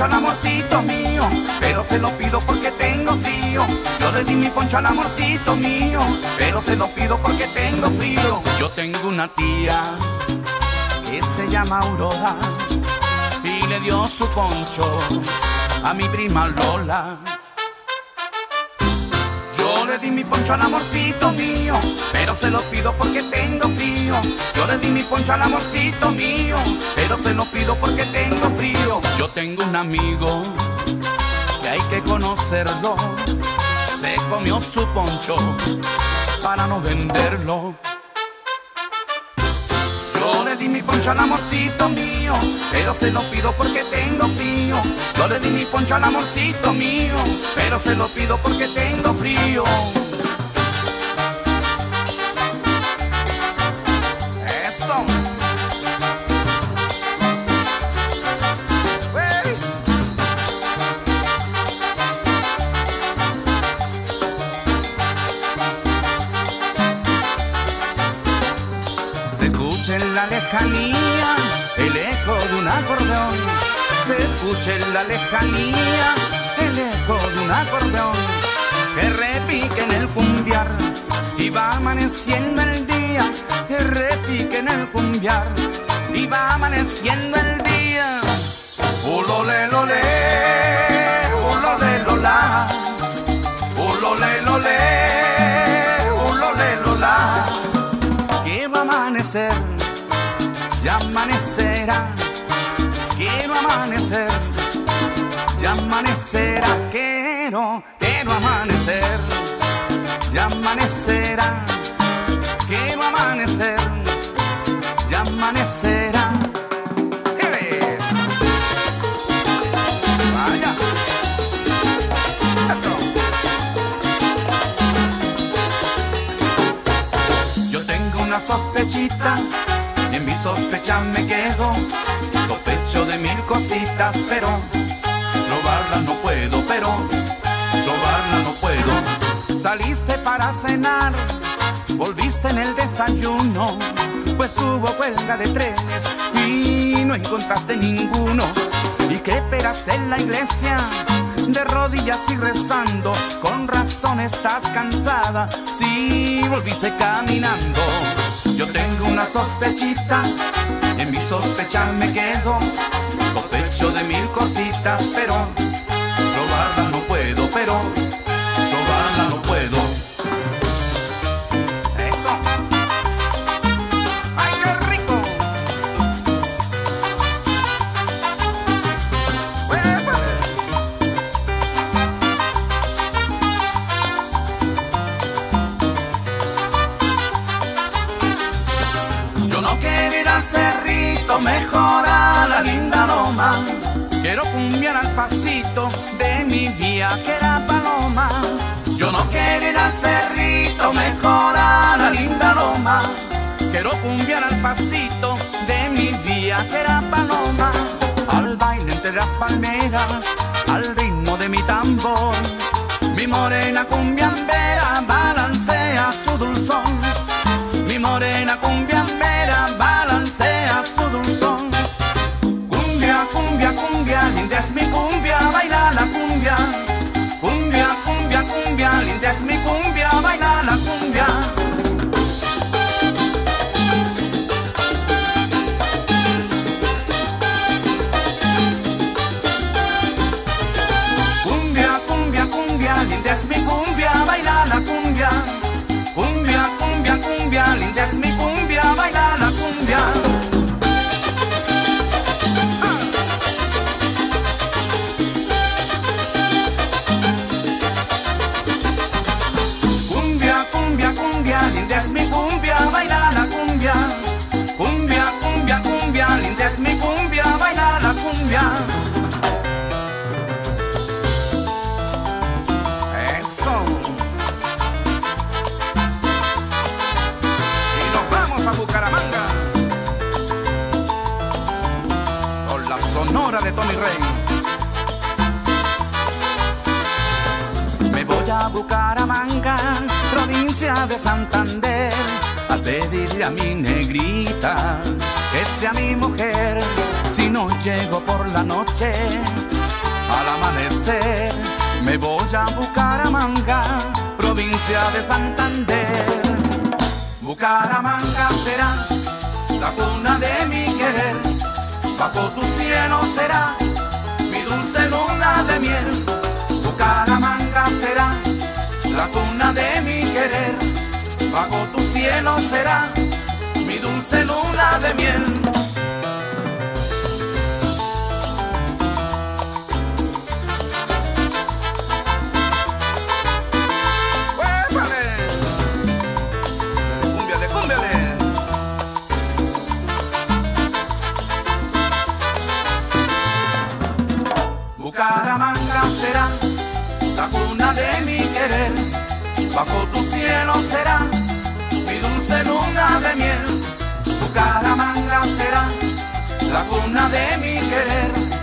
al amorcito mío, pero se lo pido porque tengo frío. Yo le di mi poncho al amorcito mío, pero se lo pido porque tengo frío. Yo tengo una tía que se llama Aurora y le dio su poncho a mi prima Lola. Yo le di mi poncho al amorcito mío, pero se lo pido porque tengo frío. Yo le di mi poncho al amorcito mío, pero se lo pido porque tengo frío. Yo tengo un amigo que hay que conocerlo, se comió su poncho para no venderlo. Yo le di mi poncho al amorcito mío, pero se lo pido porque tengo frío. Yo le di mi poncho al amorcito mío, pero se lo pido porque tengo frío. Eso. En la lejanía el eco de un acordeón, se escucha en la lejanía el eco de un acordeón que repique en el cumbiar y va amaneciendo el día, que repique en el cumbiar y va amaneciendo el día. Ulole lole, ulole lola, ulole lole, ulole lola, que va a amanecer. Ya amanecerá, quiero amanecer, ya amanecerá, quiero amanecer, ya amanecerá, quiero amanecer, ya amanecerá. Vaya, eso. Yo tengo una sospechita, en mi sospecha me quedo, sospecho de mil cositas, pero probarla no puedo, pero probarla no puedo. Saliste para cenar, volviste en el desayuno, pues hubo huelga de trenes y no encontraste ninguno. ¿Y qué esperaste en la iglesia? De rodillas y rezando, con razón estás cansada, si volviste caminando. Yo tengo una sospechita, en mi sospecha me quedo, sospecho de mil cositas, pero probarla no puedo, pero probarla no puedo. Eso. ¡Ay, qué rico! Yo no quiero ir al cerrito, mejor a la linda loma. Quiero cumbiar al pasito de mi viajera paloma. Yo no quiero ir al cerrito, mejor a la linda loma. Quiero cumbiar al pasito de mi viajera paloma. Al baile entre las palmeras, al ritmo de mi tambor, mi morena cumbiambera balancea su dulzón. Mi morena cumbiambera balancea su dulzón. Cumbia, cumbia, cumbia, linda es mi cumbia, baila la cumbia. Cumbia, cumbia, cumbia, linda es mi cumbia, baila la cumbia. Cumbia, cumbia, cumbia, linda es mi cumbia, baila la cumbia. Cumbia, cumbia, cumbia, linda es mi cumbia, baila la cumbia. Cumbia, cumbia, cumbia, linda es mi cumbia, baila la cumbia. Cumbia, cumbia, cumbia, linda es mi cumbia, baila la cumbia. Eso. A Bucaramanga, con la sonora de Tony Rey. Me voy a Bucaramanga, provincia de Santander, a pedirle a mi negrita que sea mi mujer. Si no llego por la noche, Al amanecer me voy a Bucaramanga, provincia de Santander. Bucaramanga será la cuna de mi querer, bajo tu cielo será mi dulce luna de miel. Bucaramanga será la cuna de mi querer, bajo tu cielo será mi dulce luna de miel. Bucaramanga será la cuna de mi querer, bajo tu cielo será mi dulce luna de miel. Bucaramanga será la cuna de mi querer,